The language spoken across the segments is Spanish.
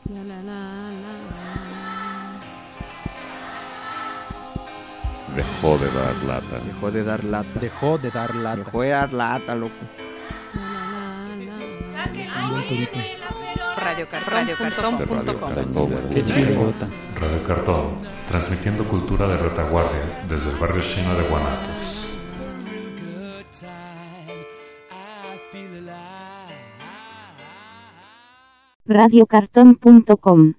Dejó de dar lata. Dejó de dar lata. Dejó de dar lata. Dejó de dar lata, loco. Radiocartón.com. Qué chingota. Radio Cartón, transmitiendo cultura de retaguardia desde el barrio chino de Guanatos. Radiocartón.com.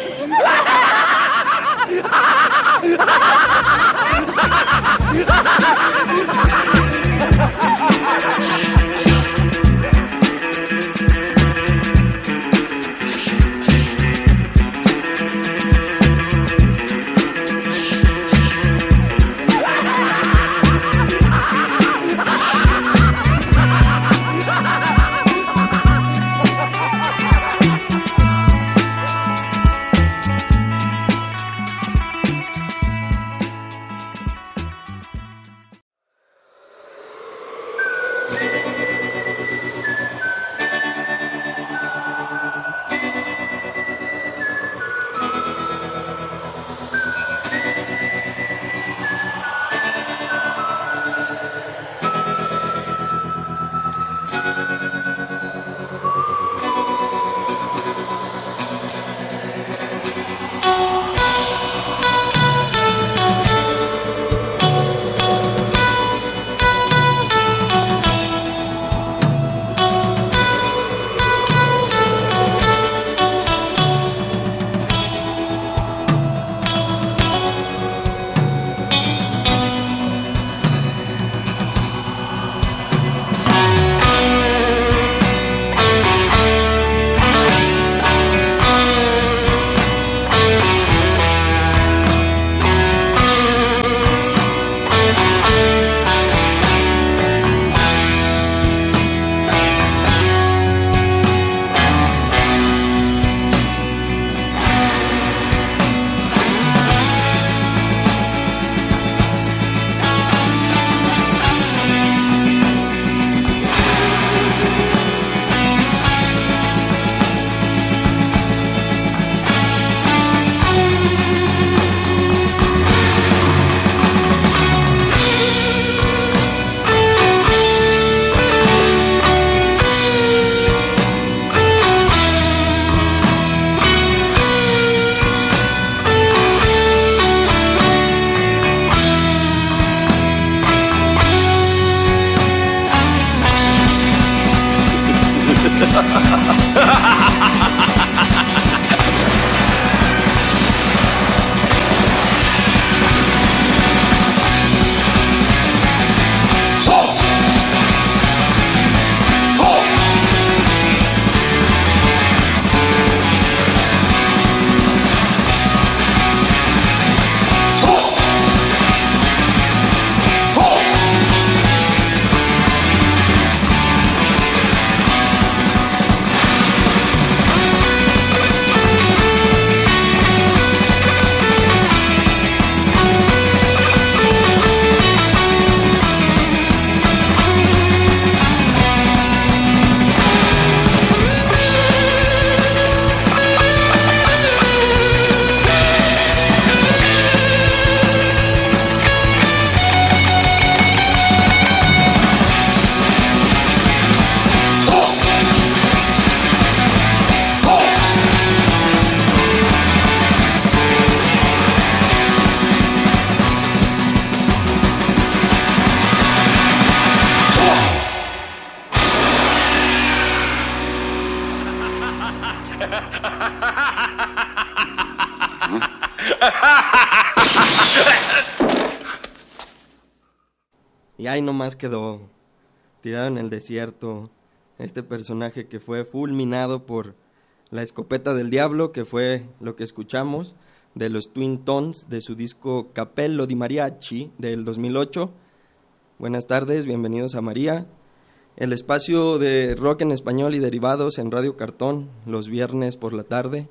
Y ahí nomás quedó tirado en el desierto este personaje que fue fulminado por la escopeta del diablo, que fue lo que escuchamos de los Twin Tones de su disco Cappello di Mariachi del 2008. Buenas tardes, bienvenidos a María, el espacio de rock en español y derivados en Radio Cartón, los viernes por la tarde.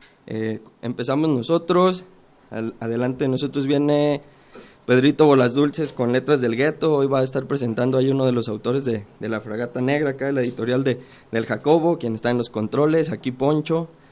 Empezamos nosotros, adelante de nosotros viene Pedrito Bolas Dulces con Letras del Gueto. Hoy va a estar presentando ahí uno de los autores de La Fragata Negra, acá de la editorial del Jacobo, quien está en los controles, aquí Poncho.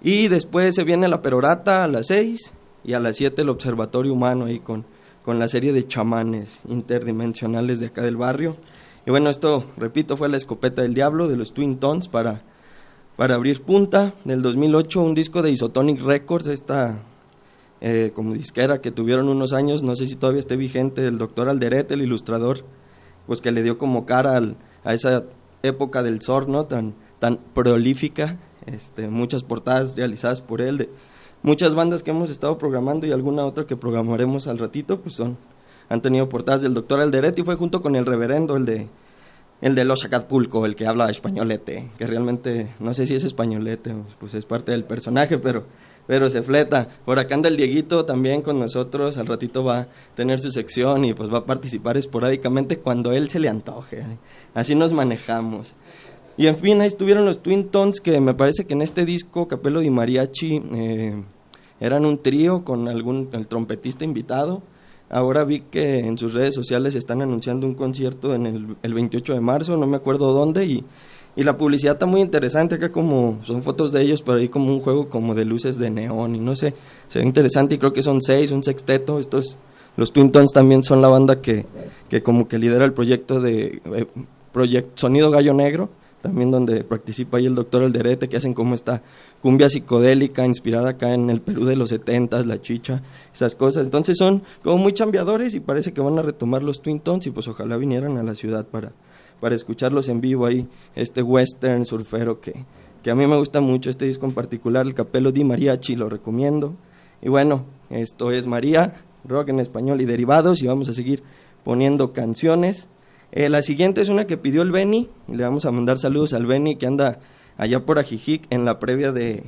Y después se viene la perorata a las 6 y a las 7 el observatorio humano ahí con la serie de chamanes interdimensionales de acá del barrio. Y bueno, esto, repito, fue La Escopeta del Diablo de los Twin Tones para abrir punta. Del 2008, un disco de Isotonic Records, esta como disquera que tuvieron unos años, no sé si todavía esté vigente, el doctor Alderet, el ilustrador, pues que le dio como cara a esa época del Zord, ¿no? Tan prolífica, muchas portadas realizadas por él, de muchas bandas que hemos estado programando y alguna otra que programaremos al ratito, pues han tenido portadas del doctor Alderet, y fue junto con el reverendo, el de Los Acapulco, el que habla españolete, que realmente no sé si es españolete, pues es parte del personaje, pero se fleta. Por acá anda el Dieguito también con nosotros, al ratito va a tener su sección y pues va a participar esporádicamente cuando él se le antoje, así nos manejamos. Y en fin, ahí estuvieron los Twin Tones, que me parece que en este disco Capello Di Mariachi eran un trío con el trompetista invitado. Ahora vi que en sus redes sociales están anunciando un concierto en el 28 de marzo, no me acuerdo dónde, y la publicidad está muy interesante. Acá como son fotos de ellos, pero ahí como un juego como de luces de neón y no sé, se ve interesante, y creo que son 6, un sexteto. Los Twin Tones también son la banda que como que lidera el proyecto de Sonido Gallo Negro, también donde participa ahí el doctor Alderete, que hacen como esta cumbia psicodélica inspirada acá en el Perú de los 70s, la chicha, esas cosas. Entonces son como muy chambeadores y parece que van a retomar los Twin Tones, y pues ojalá vinieran a la ciudad para escucharlos en vivo ahí, western surfero que a mí me gusta mucho, este disco en particular, el Capello Di Mariachi, lo recomiendo. Y bueno, esto es María, rock en español y derivados, y vamos a seguir poniendo canciones. La siguiente es una que pidió el Benny, y le vamos a mandar saludos al Benny, que anda allá por Ajijic en la previa de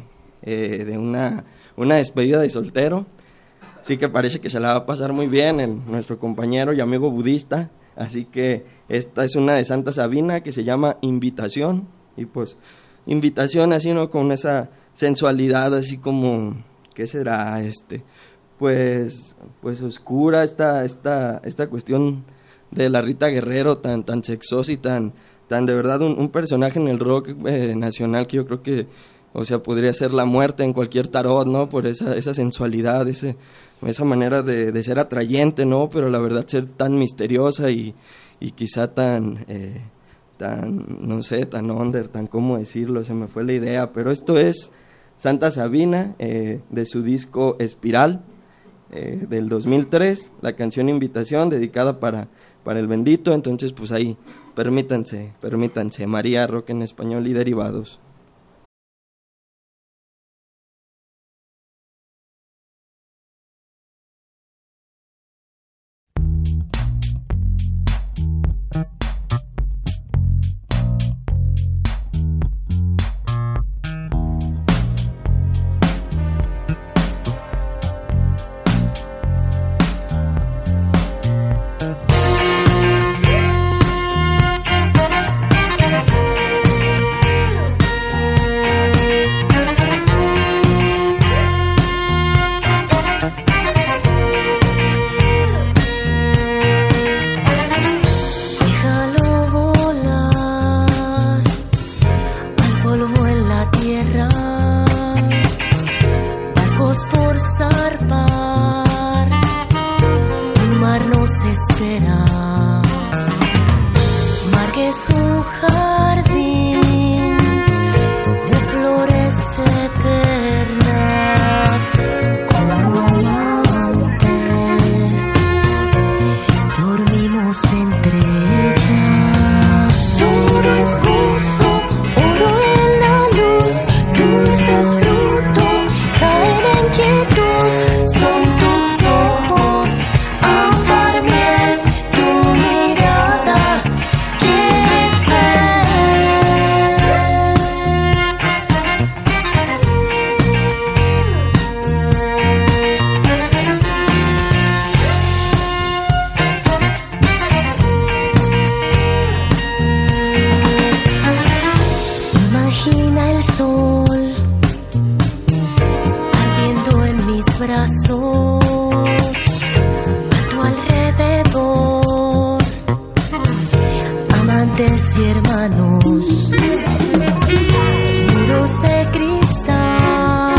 una despedida de soltero. Así que parece que se la va a pasar muy bien nuestro compañero y amigo budista. Así que esta es una de Santa Sabina que se llama Invitación. Y pues, invitación así, ¿no? Con esa sensualidad así como, ¿qué será? Pues oscura, esta cuestión de la Rita Guerrero tan sexosa y tan de verdad un personaje en el rock nacional que yo creo que, o sea, podría ser la muerte en cualquier tarot, ¿no? Por esa sensualidad, esa manera de ser atrayente, ¿no? Pero la verdad ser tan misteriosa y quizá tan no sé, tan under, tan cómo decirlo, se me fue la idea. Pero esto es Santa Sabina, de su disco Espiral, del 2003, la canción Invitación, dedicada para el bendito. Entonces pues ahí, permítanse, María, rock en español y derivados. Muros de cristal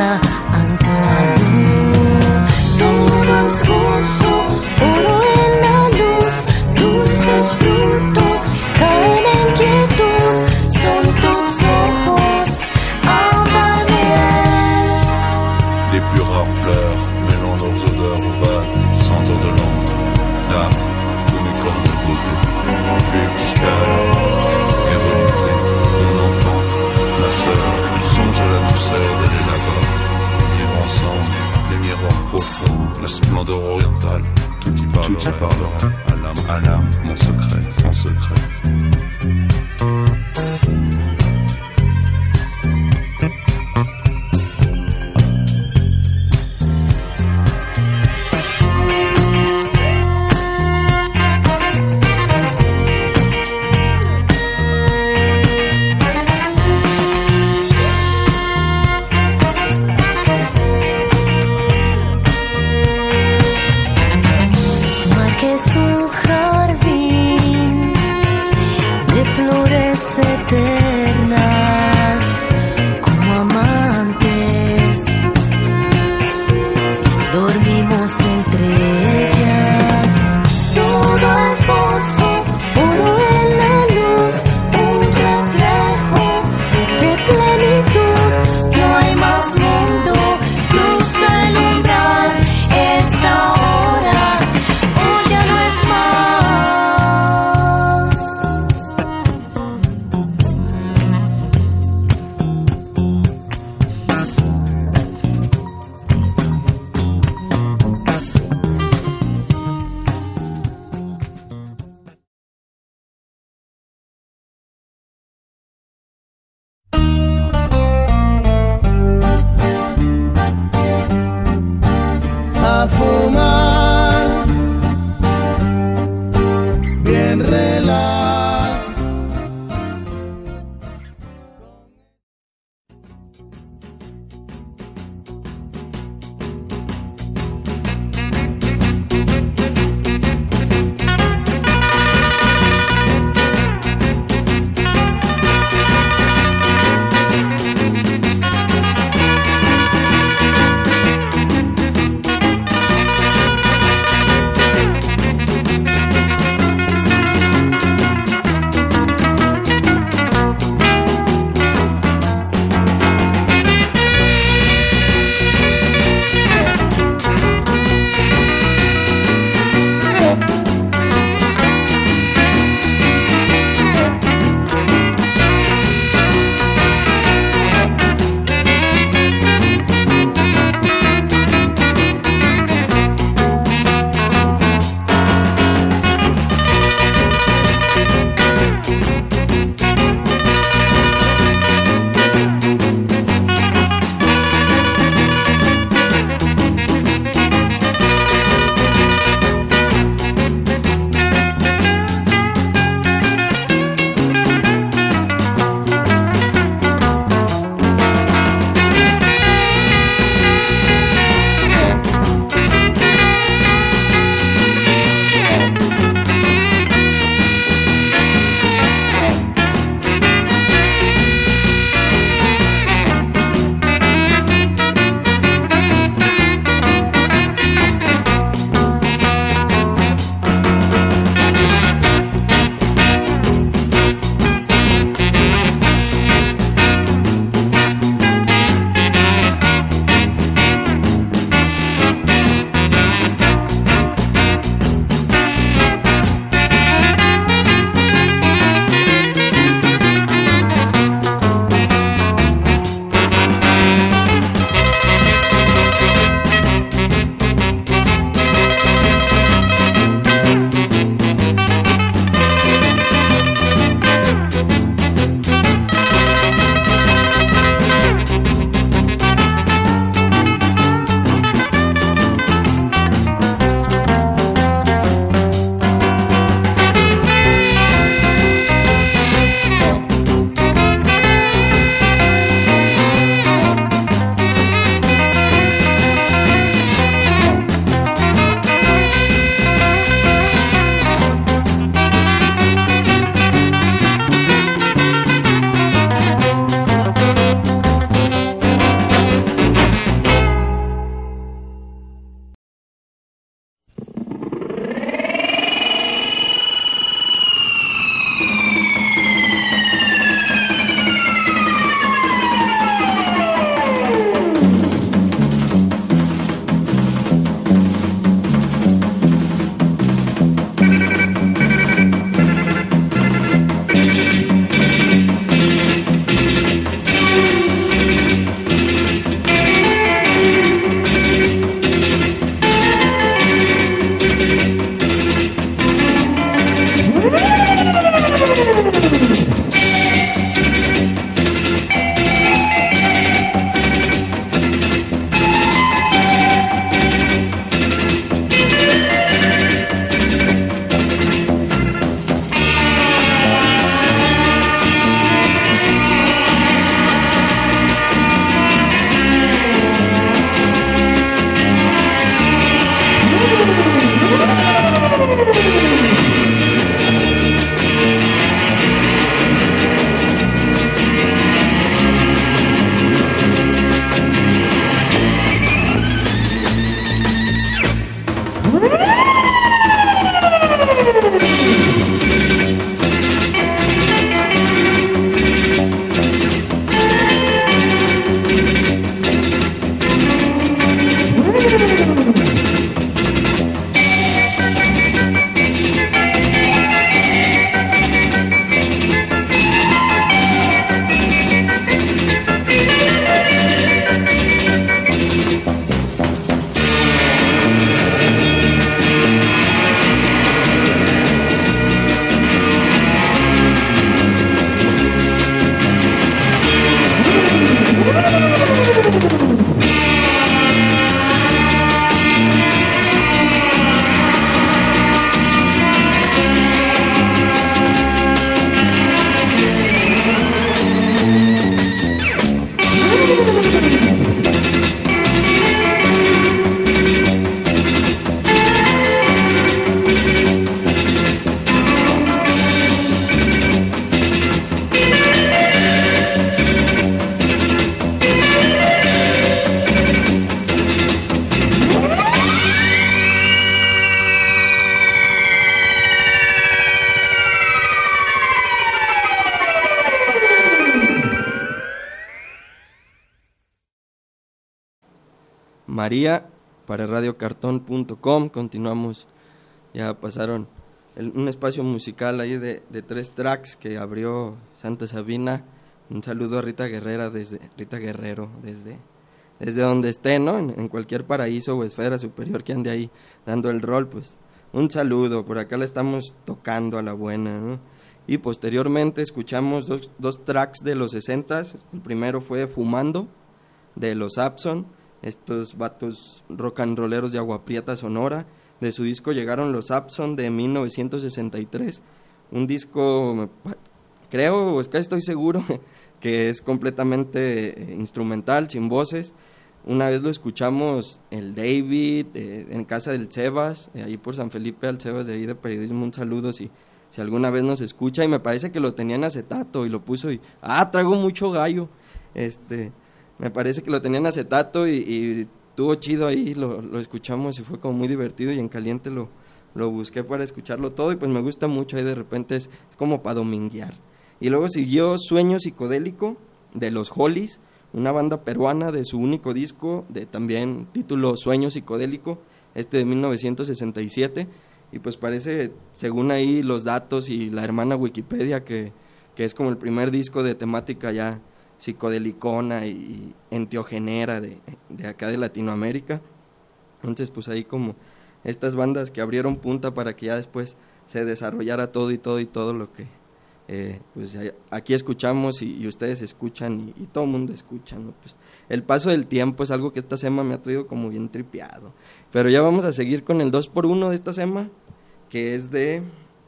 queda anclado. Todo es gozo, oro en la luz, dulces frutos caen en quietud, son tus ojos, ámame. Les plus rares fleurs mêlant leurs odeurs vagues, sentant de l'ombre, d'âme, de mes corps de beauté, musicale, mes volontés, mon enfant, ma sœur, songe à la douceur de les là-bas, vivre ensemble, les miroirs profonds, la splendeur orientale, tout y parlera, à l'âme, mon secret, mon secret. María para radiocartón.com. Continuamos, ya pasaron un espacio musical ahí de 3 tracks que abrió Santa Sabina. Un saludo a Rita Guerrero desde donde esté, ¿no? En cualquier paraíso o esfera superior que ande ahí dando el rol, pues un saludo. Por acá la estamos tocando a la buena, ¿no? Y posteriormente escuchamos dos tracks de los 60s. El primero fue Fumando, de los Abson, estos vatos rock and rolleros de Agua Prieta, Sonora. De su disco Llegaron los Abson, de 1963. Un disco, creo, casi estoy seguro, que es completamente instrumental, sin voces. Una vez lo escuchamos el David, en casa del Sebas, ahí por San Felipe, al Sebas de ahí de periodismo, un saludo si alguna vez nos escucha, y me parece que lo tenía en acetato y lo puso y traigo mucho gallo, me parece que lo tenía en acetato y estuvo chido ahí, lo escuchamos y fue como muy divertido, y en caliente lo busqué para escucharlo todo, y pues me gusta mucho, ahí de repente es como para dominguear. Y luego siguió Sueño Psicodélico, de los Hollies, una banda peruana, de su único disco, de también título Sueño Psicodélico, de 1967, y pues parece, según ahí los datos y la hermana Wikipedia, que es como el primer disco de temática ya psicodelicona y enteogenera de acá de Latinoamérica. Entonces pues ahí como estas bandas que abrieron punta para que ya después se desarrollara todo lo que pues aquí escuchamos y ustedes escuchan y todo el mundo escucha, ¿no? Pues el paso del tiempo es algo que esta sema me ha traído como bien tripeado, pero ya vamos a seguir con el 2x1 de esta sema, que es de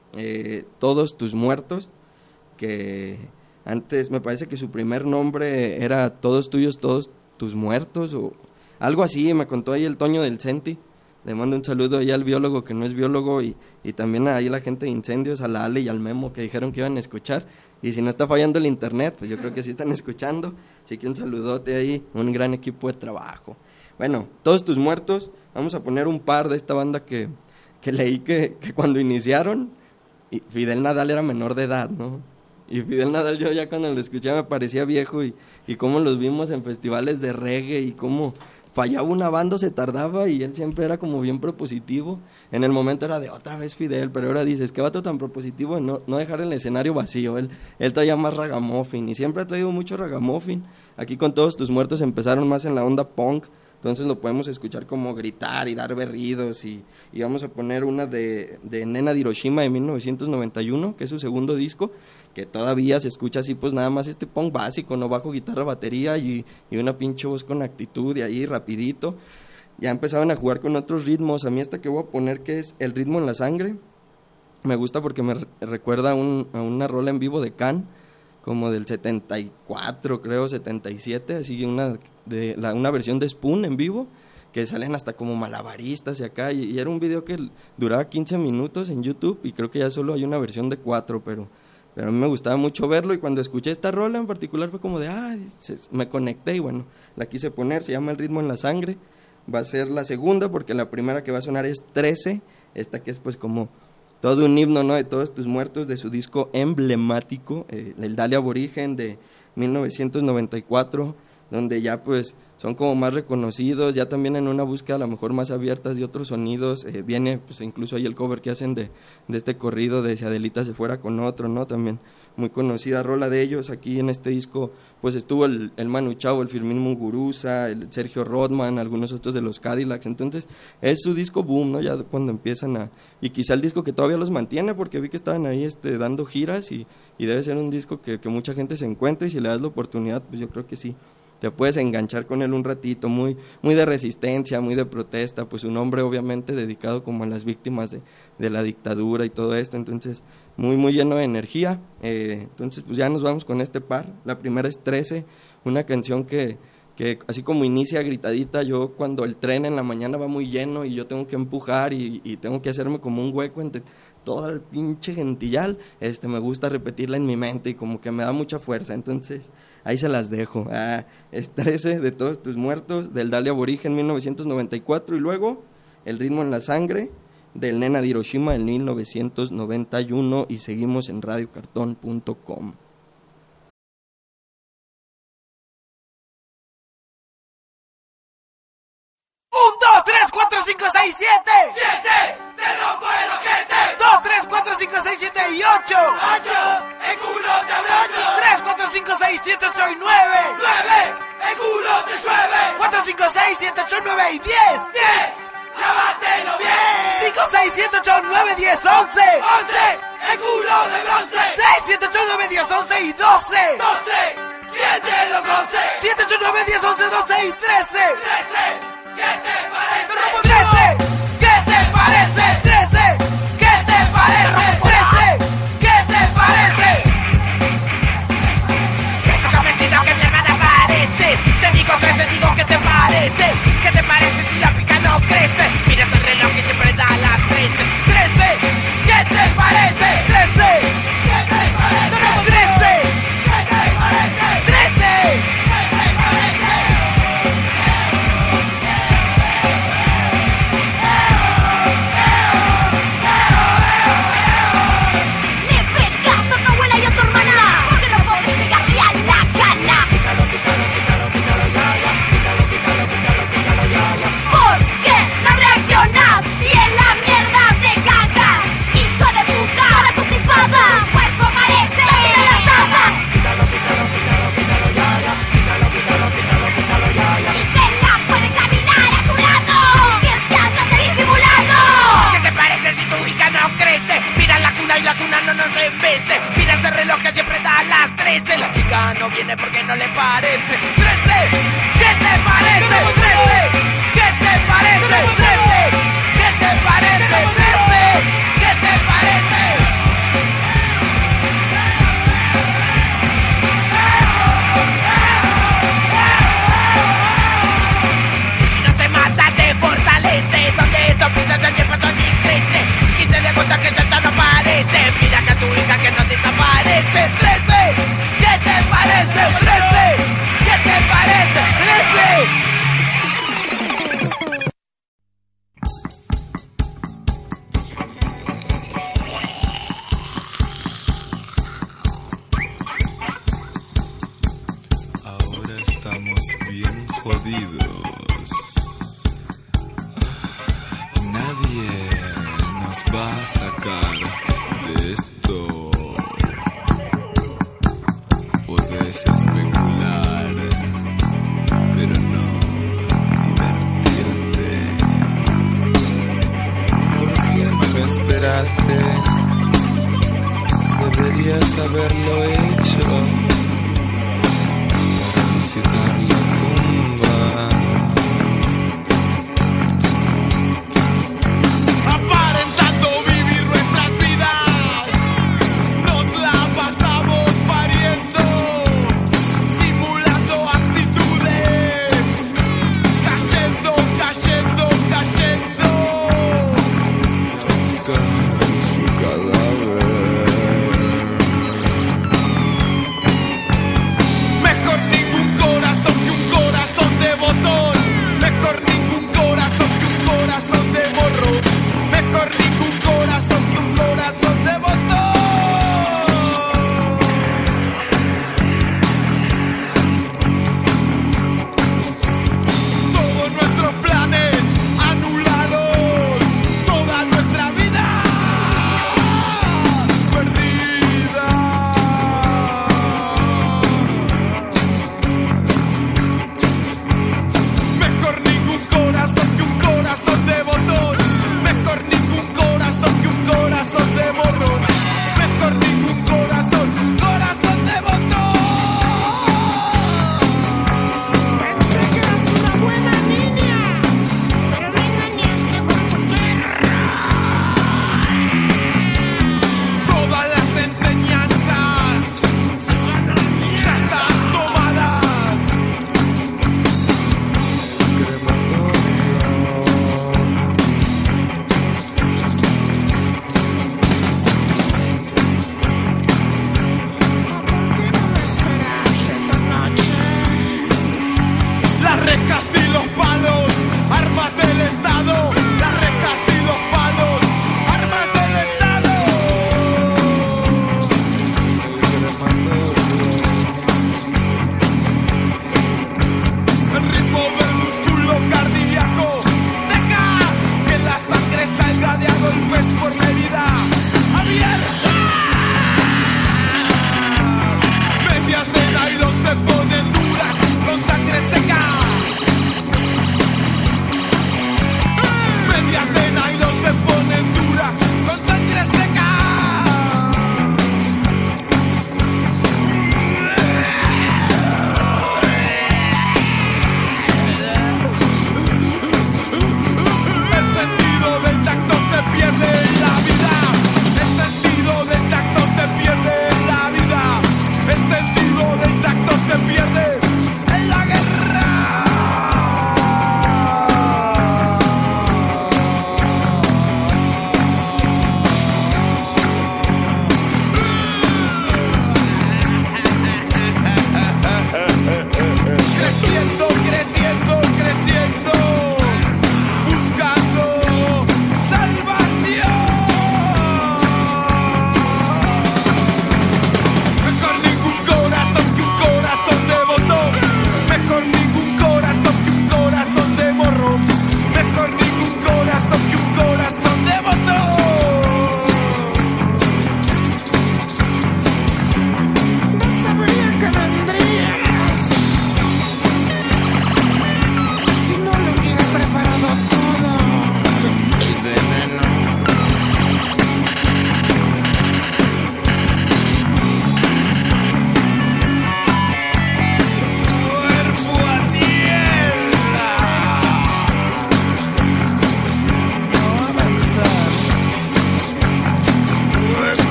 Todos tus muertos, que antes me parece que su primer nombre era Todos tuyos, todos tus muertos, o algo así, me contó ahí el Toño del Centi. Le mando un saludo ahí al biólogo que no es biólogo, y también ahí a la gente de Incendios, a la Ale y al Memo, que dijeron que iban a escuchar, y si no está fallando el internet, pues yo creo que sí están escuchando, así que un saludote ahí, un gran equipo de trabajo. Bueno, Todos tus muertos, vamos a poner un par de esta banda que leí que cuando iniciaron, Fidel Nadal era menor de edad, ¿no? Y Fidel Nadal, yo ya cuando lo escuché me parecía viejo, y cómo los vimos en festivales de reggae, y cómo fallaba una banda, se tardaba, y él siempre era como bien propositivo. En el momento era de otra vez Fidel, pero ahora dices, qué vato tan propositivo de no dejar el escenario vacío. Él traía más ragamuffin, y siempre ha traído mucho ragamuffin. Aquí con Todos tus muertos empezaron más en la onda punk, entonces lo podemos escuchar como gritar y dar berridos, y vamos a poner una de Nena de Hiroshima de 1991, que es su segundo disco, que todavía se escucha así, pues nada más punk básico, no, bajo, guitarra, batería y una pinche voz con actitud, y ahí rapidito. Ya empezaban a jugar con otros ritmos. A mí esta que voy a poner, que es El ritmo en la sangre, me gusta porque me recuerda a una rola en vivo de Can, como del 74, creo, 77, así una versión de Spoon en vivo, que salen hasta como malabaristas y acá, y era un video que duraba 15 minutos en YouTube, y creo que ya solo hay una versión de 4, pero a mí me gustaba mucho verlo, y cuando escuché esta rola en particular fue como de, me conecté, y bueno, la quise poner. Se llama El ritmo en la sangre, va a ser la segunda, porque la primera que va a sonar es 13, esta que es pues como todo un himno, ¿no?, de Todos tus muertos, de su disco emblemático, el Dale Aborigen de 1994, donde ya pues son como más reconocidos, ya también en una búsqueda a lo mejor más abiertas de otros sonidos. Viene pues incluso ahí el cover que hacen de este corrido de Si Adelita se fuera con otro, ¿no?, también muy conocida rola de ellos. Aquí en este disco pues estuvo el Manu Chao, el Firmín Muguruza, el Sergio Rodman, algunos otros de los Cadillacs. Entonces es su disco boom, ¿no?, ya cuando empiezan y quizá el disco que todavía los mantiene, porque vi que estaban ahí dando giras, y debe ser un disco que mucha gente se encuentra, y si le das la oportunidad, pues yo creo que sí te puedes enganchar con él un ratito. Muy de resistencia, muy de protesta, pues un hombre obviamente dedicado como a las víctimas de la dictadura y todo esto, entonces muy lleno de energía. Entonces pues ya nos vamos con este par. La primera es 13, una canción que así como inicia gritadita. Yo cuando el tren en la mañana va muy lleno y yo tengo que empujar y tengo que hacerme como un hueco entre todo el pinche gentillal, me gusta repetirla en mi mente, y como que me da mucha fuerza. Entonces ahí se las dejo. Es 13 de Todos tus muertos, del Dale Aborigen 1994, y luego El ritmo en la sangre del Nena de Hiroshima en 1991, y seguimos en radiocartón.com. 6, 7. 7, te rompo el ojete. 2, 3, 4, 5, 6, 7 y 8. 8, el culo te abrocho. 3, 4, 5, 6, 7, 8 y 9. 9, el culo te llueve. 4, 5, 6, 7, 8, 9 y 10. 10, lávátelo bien. 5, 6, 7, 8, 9, 10, 11. 11, el culo de bronce. 6, 7, 8, 9, 10, 11 y 12. 12, ¿quién te lo conoce? 7, 8, 9, 10, 11, 12 y 13. 13, ¿qué te parece? 13, ¿qué te parece? 13, ¿qué te parece? 13, ¿qué te parece? Convencido que mi hermana parece. Te digo 13, digo ¿qué te parece? ¿Qué te parece si la pica no crece? Miras el reloj que siempre da las 13. 13, ¿qué te parece? 13, ¿qué te parece? 13, ¿qué te parece? 13, ¿qué te parece? Le pegas a tu abuela y a tu hermana, porque no podés pegarle a la cana. ¿Por qué no reaccionás? Y en la mierda te cagas. Hijo de puta, ahora tu tipada. Cuerpo parece la asada. Y te la puedes caminar a tu lado. ¿Quién te anda disimulando? ¿Qué te parece si tu hija no crece? Mira la cuna y la cuna no nos embeste. Mira este reloj que siempre da las 13. La chica no viene porque no le parece. 13, ¿qué te parece? 13, ¿qué te parece? 13, ¿qué te parece? 13, ¿qué te parece? Si no te mata te fortalece. Donde eso pisas el tiempo son ni crece. Y te das cuenta que ya no parece. Mira que a tu hija que no desaparece. 13, ¿qué te parece? 13, ¿qué te parece? 13. Ahora estamos bien jodidos. Nadie nos va a sacar de esto. Podés especular, pero no divertirte. ¿Por qué no esperaste? Deberías haberlo hecho. Visitar la tumba. Aparentando vivir nuestras vidas, nos la pasamos pariendo, simulando actitudes, cayendo, cayendo, cayendo, buscando su cadáver. Mejor ningún corazón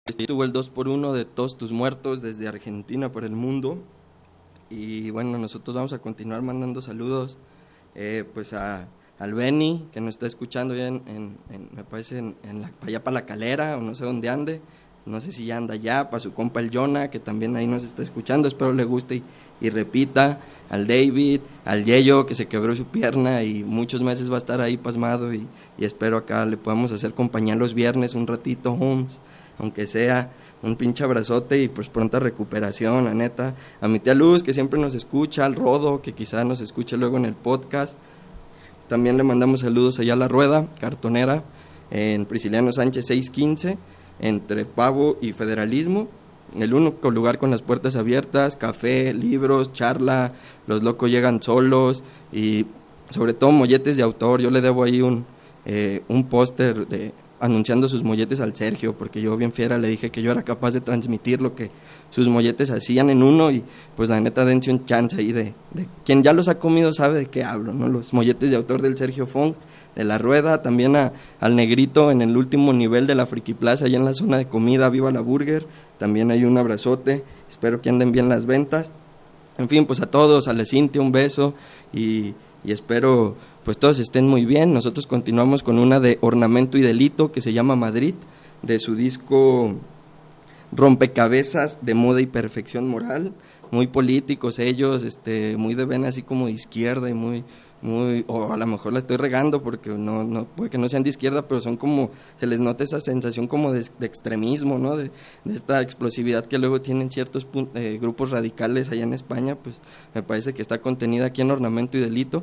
Estuvo el 2x1 de Todos Tus Muertos desde Argentina para el mundo. Y bueno, nosotros vamos a continuar mandando saludos pues al Benny, que nos está escuchando ya me parece allá para La Calera, o no sé dónde ande. No sé si ya anda allá, para su compa el Jonah, que también ahí nos está escuchando, espero le guste y repita. Al David, al Yeyo, que se quebró su pierna y muchos meses va a estar ahí pasmado, y espero acá le podamos hacer compañía los viernes un ratito, Holmes, aunque sea. Un pinche abrazote y pues pronta recuperación, la neta. A mi tía Luz, que siempre nos escucha, al Rodo, que quizá nos escuche luego en el podcast. También le mandamos saludos allá a La Rueda, cartonera, en Prisciliano Sánchez 615, entre Pavo y Federalismo. El único lugar con las puertas abiertas, café, libros, charla, los locos llegan solos y sobre todo molletes de autor. Yo le debo ahí un póster anunciando sus molletes al Sergio, porque yo bien fiera le dije que yo era capaz de transmitir lo que sus molletes hacían en uno, y pues la neta dense un chance ahí de quien ya los ha comido sabe de qué hablo, ¿no? Los molletes de autor del Sergio Fong, de La Rueda. También al Negrito en el último nivel de la Friki Plaza, allá en la zona de comida, Viva la Burger, también hay un abrazote, espero que anden bien las ventas. En fin, pues a todos, a la Cintia un beso, y espero pues todos estén muy bien. Nosotros continuamos con una de Ornamento y Delito que se llama Madrid, de su disco Rompecabezas de Moda y Perfección Moral. Muy políticos ellos, muy de vena así como de izquierda, y muy, o a lo mejor la estoy regando porque no puede que no sean de izquierda, pero son como, se les nota esa sensación como de extremismo, ¿no? De esta explosividad que luego tienen ciertos grupos radicales allá en España. Pues me parece que está contenida aquí en Ornamento y Delito.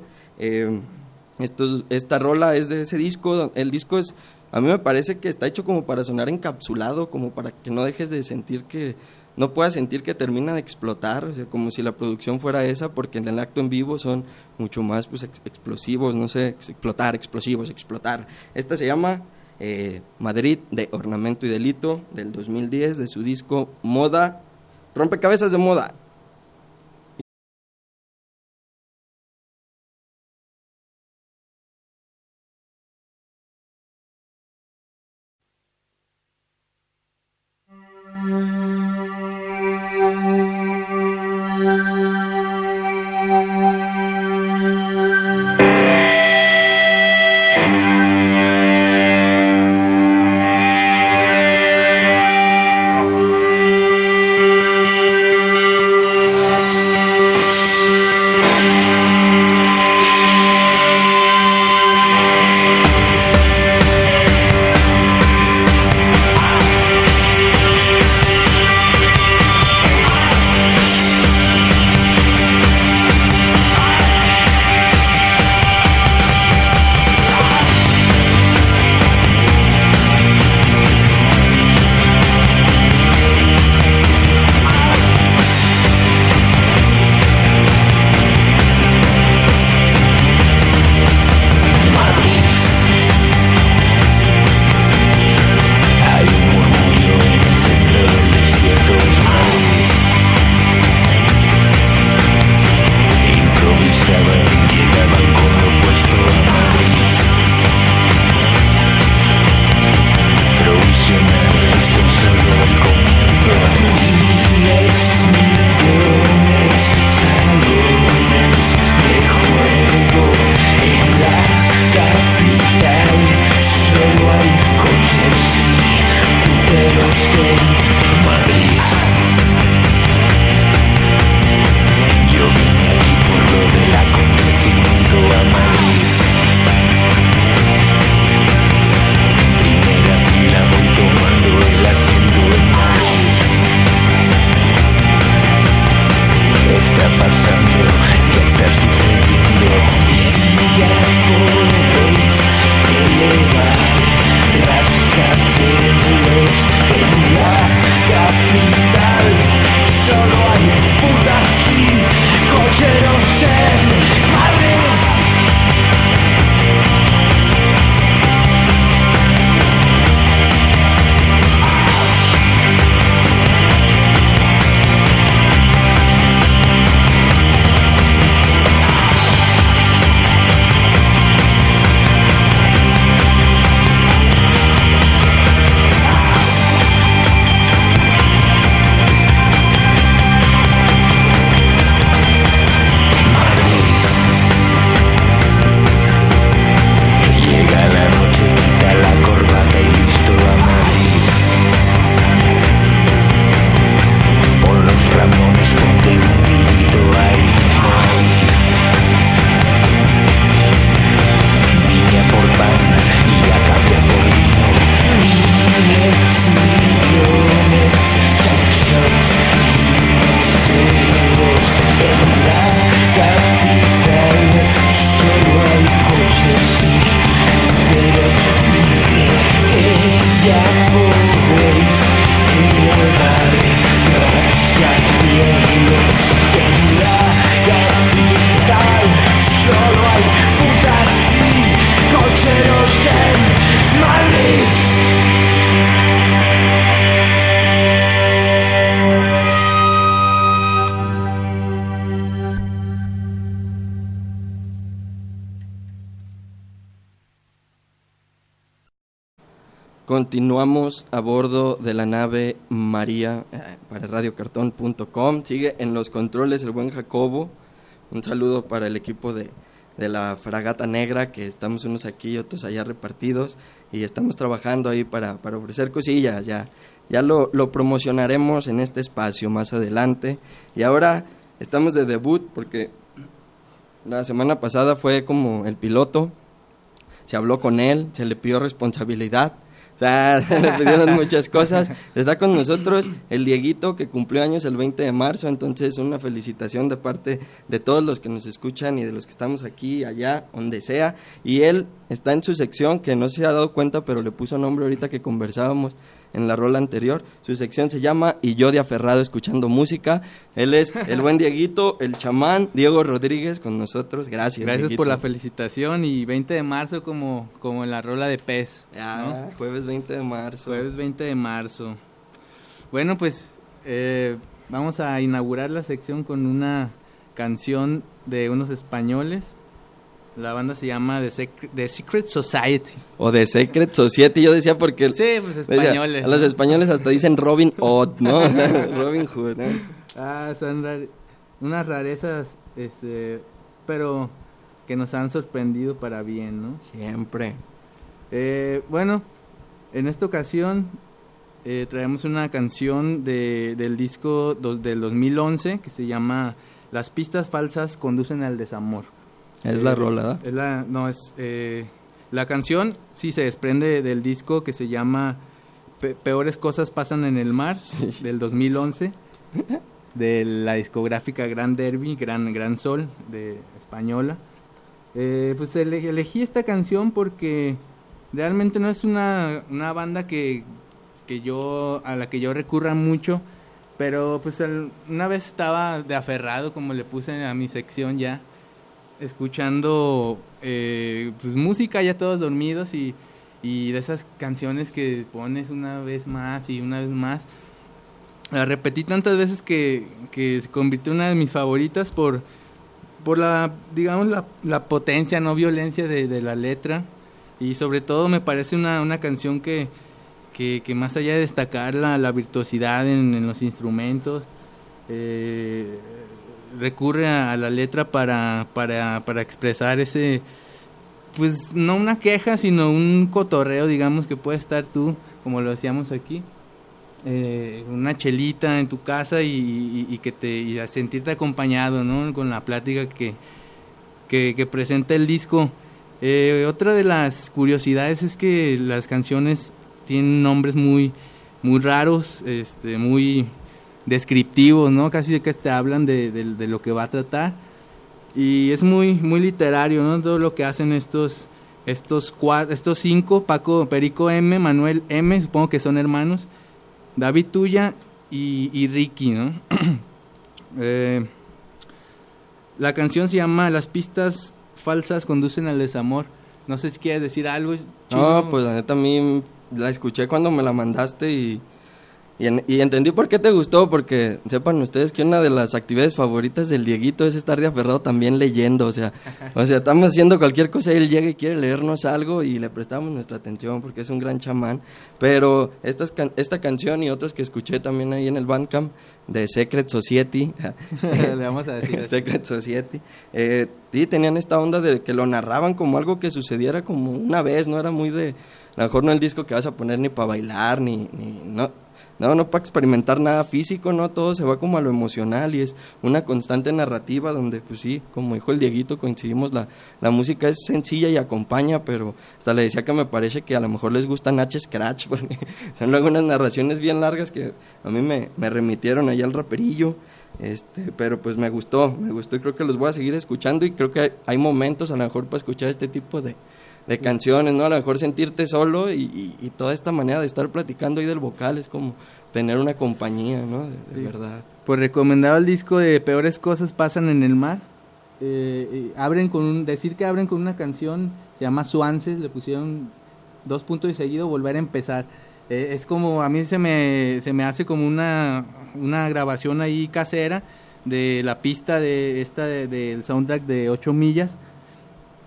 Esta rola es de ese disco. El disco es, a mí me parece que está hecho como para sonar encapsulado, como para que no dejes de sentir que, no puedas sentir que termina de explotar, o sea, como si la producción fuera esa, porque en el acto en vivo son mucho más pues explosivos, no sé, explotar. Esta se llama Madrid, de Ornamento y Delito, del 2010, de su disco Moda, Rompecabezas de Moda. Continuamos a bordo de la nave María para radiocartón.com. Sigue en los controles el buen Jacobo. Un saludo para el equipo de la Fragata Negra, que estamos unos aquí y otros allá repartidos, y estamos trabajando ahí para ofrecer cosillas. Ya lo promocionaremos en este espacio más adelante. Y ahora estamos de debut porque la semana pasada fue como el piloto. Se habló con él, se le pidió responsabilidad. O sea, le pidieron muchas cosas. Está con nosotros el Dieguito, que cumplió años el 20 de marzo, entonces una felicitación de parte de todos los que nos escuchan y de los que estamos aquí, allá, donde sea. Y él está en su sección, que no se ha dado cuenta, pero le puso nombre ahorita que conversábamos en la rola anterior. Su sección se llama Y yo de aferrado escuchando música. Él es el buen Dieguito, el chamán, Diego Rodríguez con nosotros. Gracias, Gracias Dieguito. por la felicitación. Y 20 de marzo como en la rola de Pez, ¿no? Jueves 20 de marzo. Jueves 20 de marzo. Bueno, pues vamos a inaugurar la sección con una canción de unos españoles. La banda se llama The Secret Society. O The Secret Society, yo decía porque... Sí, pues españoles. A los españoles hasta dicen Robin Hood, ¿no? Robin Hood, ¿no? Son unas rarezas, pero que nos han sorprendido para bien, ¿no? Siempre. Bueno, en esta ocasión traemos una canción del disco del 2011 que se llama Las pistas falsas conducen al desamor. Es la rola, ¿no? La canción sí se desprende del disco que se llama Peores cosas pasan en el mar, del 2011, de la discográfica Gran Derby, Gran Sol, de española. Pues elegí esta canción porque realmente no es una banda a la que yo recurra mucho, pero pues una vez estaba de aferrado, como le puse a mi sección ya, escuchando pues música ya todos dormidos y de esas canciones que pones una vez más y una vez más. La repetí tantas veces que se convirtió en una de mis favoritas por la, digamos, la potencia, no violencia de la letra, y sobre todo me parece una canción que más allá de destacar la virtuosidad en los instrumentos, recurre a la letra para expresar ese, pues no una queja, sino un cotorreo, digamos, que puede estar tú, como lo decíamos aquí, una chelita en tu casa y a sentirte acompañado, ¿no? Con la plática que presenta el disco. Otra de las curiosidades es que las canciones tienen nombres muy raros, muy descriptivos, ¿no? Casi que te hablan de lo que va a tratar, y es muy literario, ¿no? Todo lo que hacen estos cinco: Perico M, Manuel M, supongo que son hermanos, David Tuya y Ricky, ¿no? La canción se llama Las pistas falsas conducen al desamor. No sé si quieres decir algo, Chino. No, pues la neta a mí la escuché cuando me la mandaste y entendí por qué te gustó, porque sepan ustedes que una de las actividades favoritas del Dieguito es estar de aferrado también leyendo, o sea, estamos haciendo cualquier cosa y él llega y quiere leernos algo y le prestamos nuestra atención porque es un gran chamán. Pero esta canción y otras que escuché también ahí en el Bandcamp de Secret Society, le vamos a decir así. Secret Society, sí, tenían esta onda de que lo narraban como algo que sucediera como una vez, no era muy de, a lo mejor no el disco que vas a poner ni para bailar, ni no para experimentar nada físico, no, todo se va como a lo emocional y es una constante narrativa donde, pues sí, como dijo el Dieguito, coincidimos, la música es sencilla y acompaña, pero hasta le decía que me parece que a lo mejor les gusta Nach Scratch, porque son algunas narraciones bien largas que a mí me remitieron ahí al raperillo, pero pues me gustó y creo que los voy a seguir escuchando, y creo que hay momentos a lo mejor para escuchar este tipo de canciones, ¿no? A lo mejor sentirte solo y toda esta manera de estar platicando ahí del vocal es como tener una compañía, ¿no? De sí. verdad. Pues recomendado el disco de Peores cosas pasan en el mar. Abren con una canción, se llama Suances, le pusieron 2 puntos y seguido, volver a empezar. Es como, a mí se me hace como una grabación ahí casera de la pista del soundtrack de 8 millas.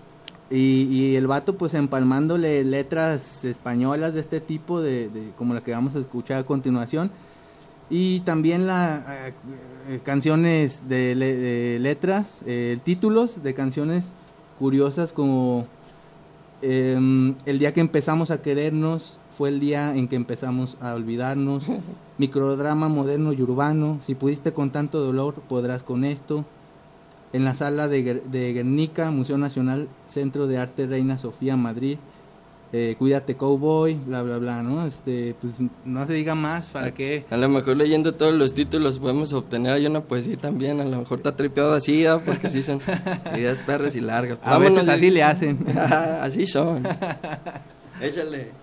Y el vato pues empalmándole letras españolas de este tipo, de como la que vamos a escuchar a continuación, y también canciones de letras, títulos de canciones curiosas como El día que empezamos a querernos fue el día en que empezamos a olvidarnos, Microdrama moderno y urbano, Si pudiste con tanto dolor podrás con esto, En la sala de Guernica, Museo Nacional, Centro de Arte Reina Sofía, Madrid, Cuídate Cowboy, bla bla bla, ¿no? Pues no se diga más, ¿para qué? A lo mejor leyendo todos los títulos podemos obtener ahí una poesía también, a lo mejor está tripeado así, ¿no? Porque sí son ideas perras y largas. A veces así le hacen. Así son. Échale.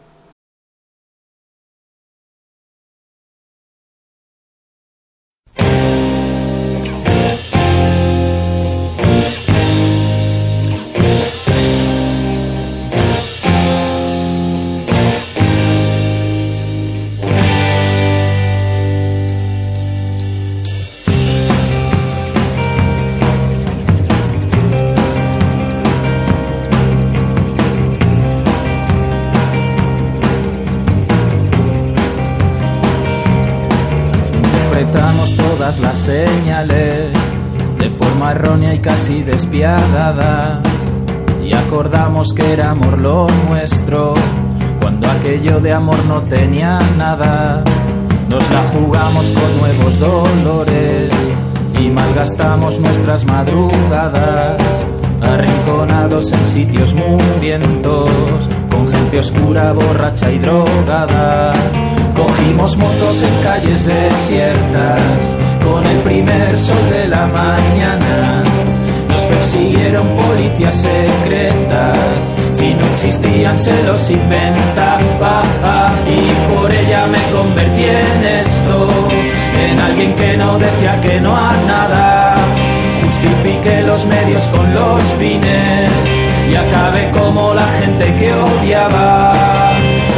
Todas las señales de forma errónea y casi despiadada, y acordamos que era amor lo nuestro cuando aquello de amor no tenía nada. Nos la jugamos con nuevos dolores y malgastamos nuestras madrugadas, arrinconados en sitios mugrientos, con gente oscura, borracha y drogada. Cogimos motos en calles desiertas, con el primer sol de la mañana. Nos persiguieron policías secretas, si no existían se los inventaba. Y por ella me convertí en esto, en alguien que no decía que no a nada. Justifiqué los medios con los fines y acabé como la gente que odiaba.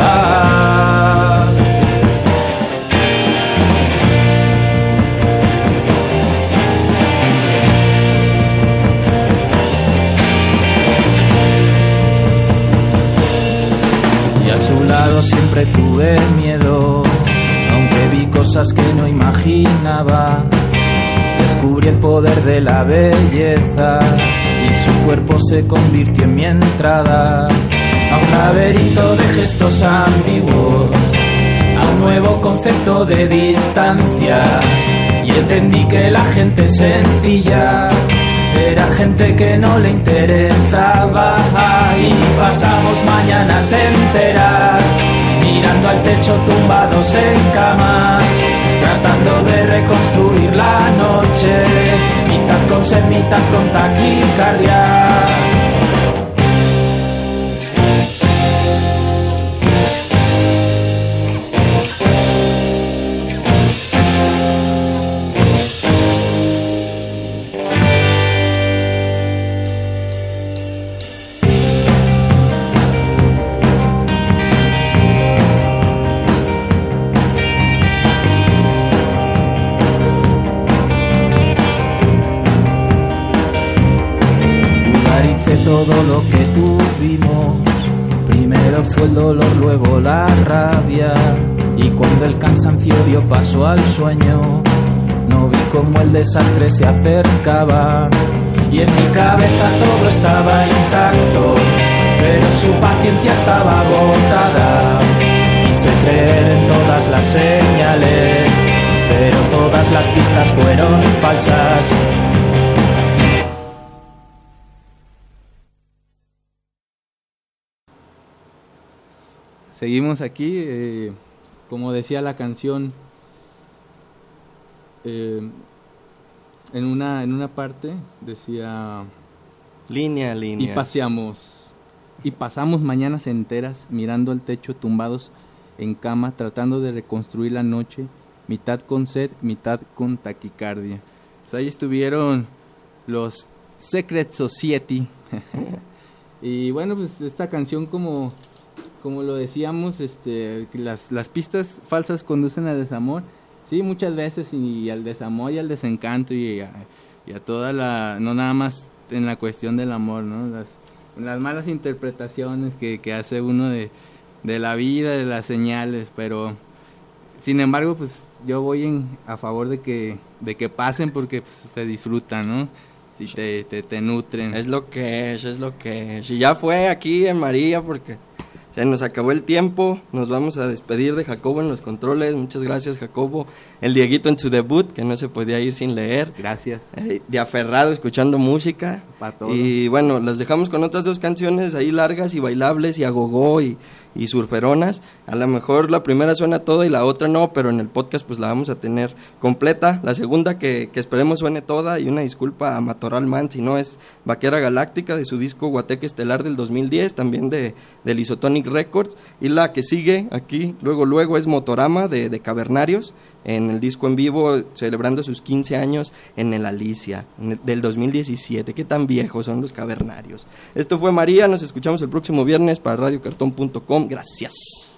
Y a su lado siempre tuve miedo, aunque vi cosas que no imaginaba. Descubrí el poder de la belleza y su cuerpo se convirtió en mi entrada a un laberinto de gestos ambiguos, a un nuevo concepto de distancia. Y entendí que la gente sencilla era gente que no le interesaba. Y pasamos mañanas enteras mirando al techo tumbados en camas, tratando de reconstruir la noche, mitad con sed, mitad con taquicardia. Todo lo que tuvimos, primero fue el dolor, luego la rabia, y cuando el cansancio dio paso al sueño, no vi cómo el desastre se acercaba. Y en mi cabeza todo estaba intacto, pero su paciencia estaba agotada. Quise creer en todas las señales, pero todas las pistas fueron falsas. Seguimos aquí, como decía la canción, en una parte decía... Línea. Y pasamos mañanas enteras mirando al techo tumbados en cama, tratando de reconstruir la noche, mitad con sed, mitad con taquicardia. Pues ahí estuvieron los Secret Society. Y bueno, pues esta canción como lo decíamos, las pistas falsas conducen al desamor. Sí, muchas veces, y al desamor y al desencanto y a toda la... No nada más en la cuestión del amor, ¿no? las malas interpretaciones que hace uno de la vida, de las señales, pero sin embargo, pues yo voy a favor de que pasen porque pues, se disfrutan, ¿no? Si te nutren. Es lo que es. Y ya fue aquí en María porque se nos acabó el tiempo. Nos vamos a despedir de Jacobo en los controles. Muchas gracias, Jacobo. El Dieguito en su debut, que no se podía ir sin leer. Gracias. De aferrado escuchando música. Pa' todo. Y bueno, las dejamos con otras 2 canciones ahí largas y bailables y agogó y surferonas. A lo mejor la primera suena toda y la otra no, pero en el podcast pues la vamos a tener completa. La segunda que esperemos suene toda, y una disculpa a Matorral Man si no, es Vaquera Galáctica de su disco Guateque Estelar del 2010, también del Isotonic Records. Y la que sigue aquí, luego es Motorama de Cavernarios, en el disco en vivo celebrando sus 15 años en el Alicia, del 2017. ¿Qué tan viejos son los Cavernarios? Esto fue María, nos escuchamos el próximo viernes para radiocartón.com. Gracias.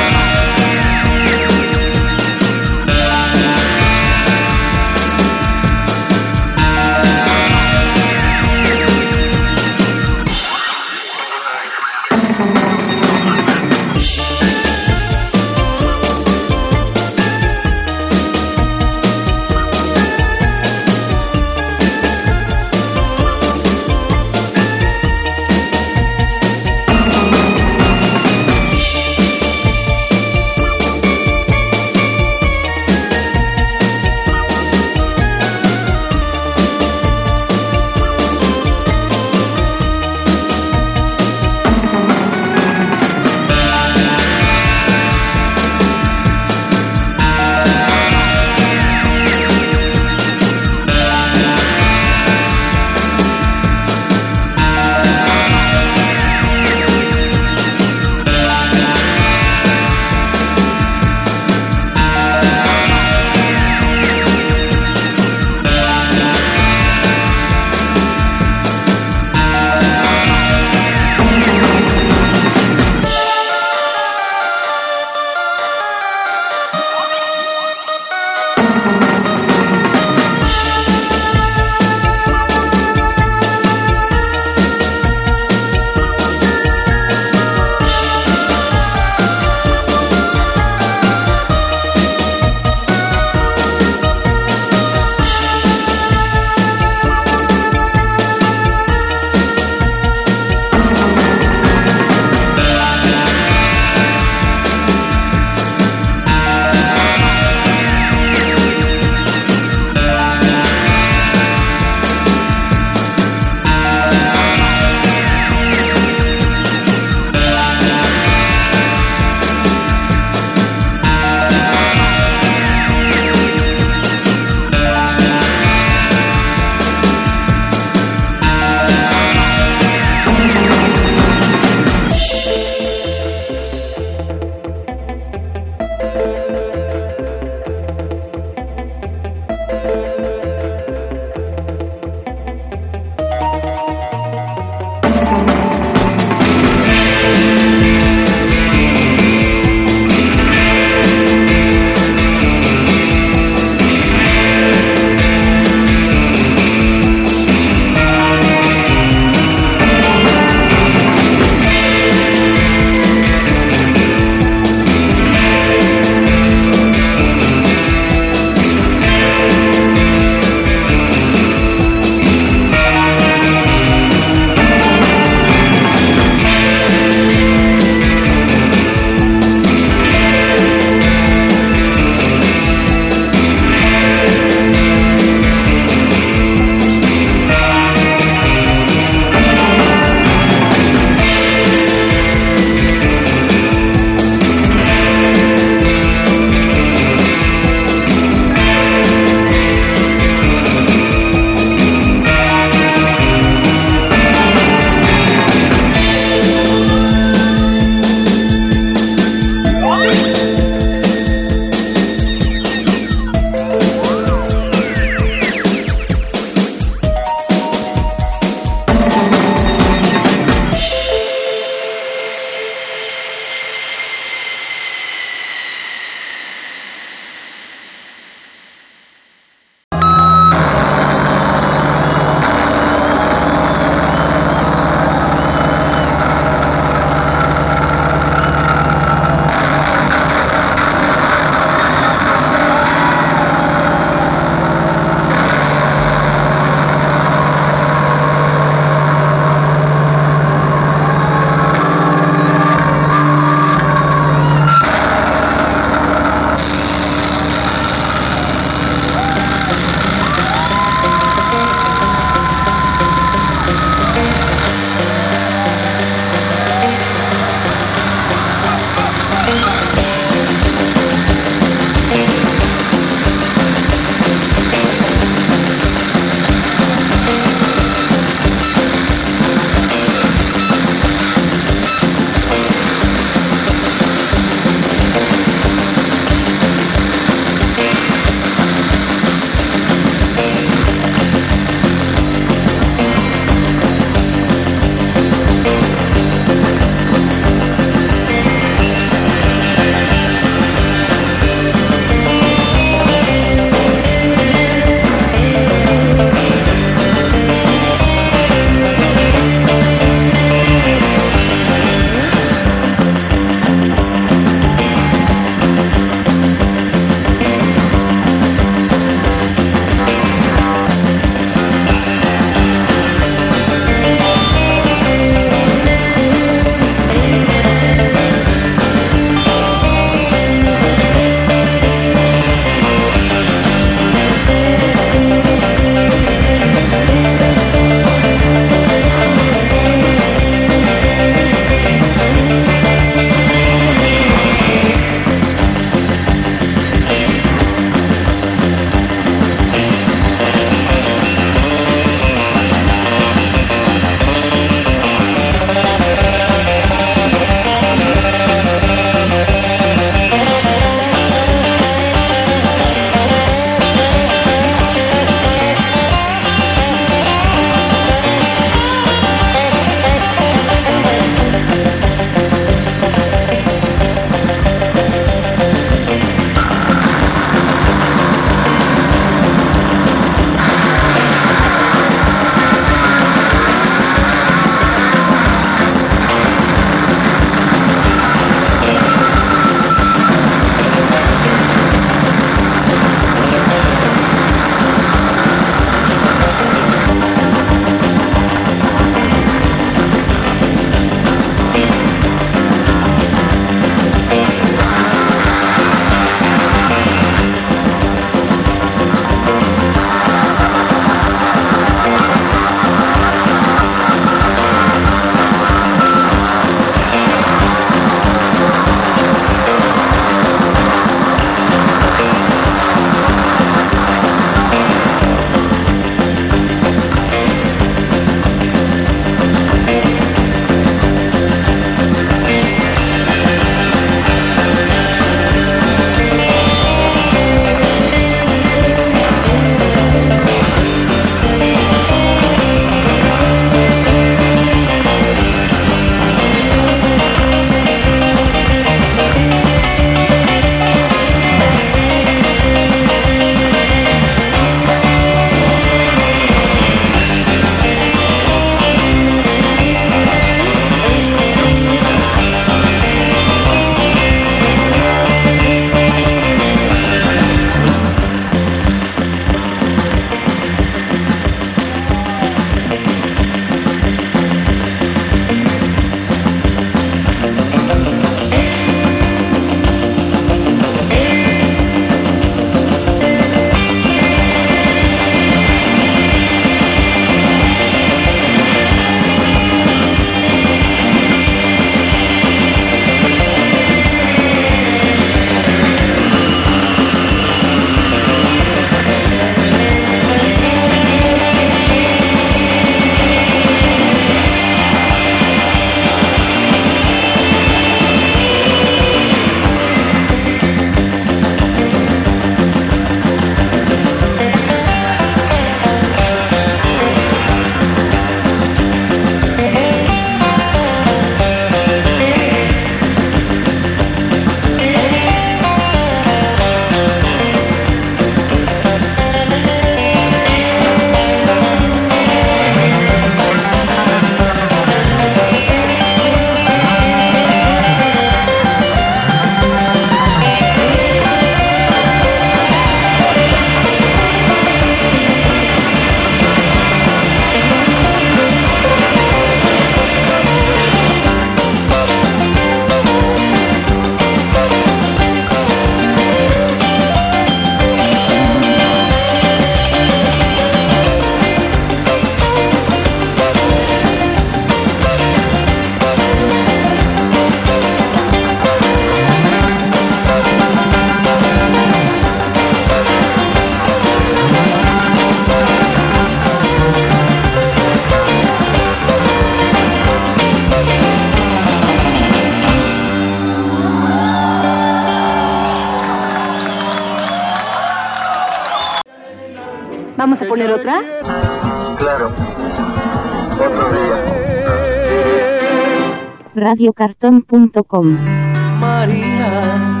¿Vamos a poner otra? Claro. Otro día. Radiocartón.com. María.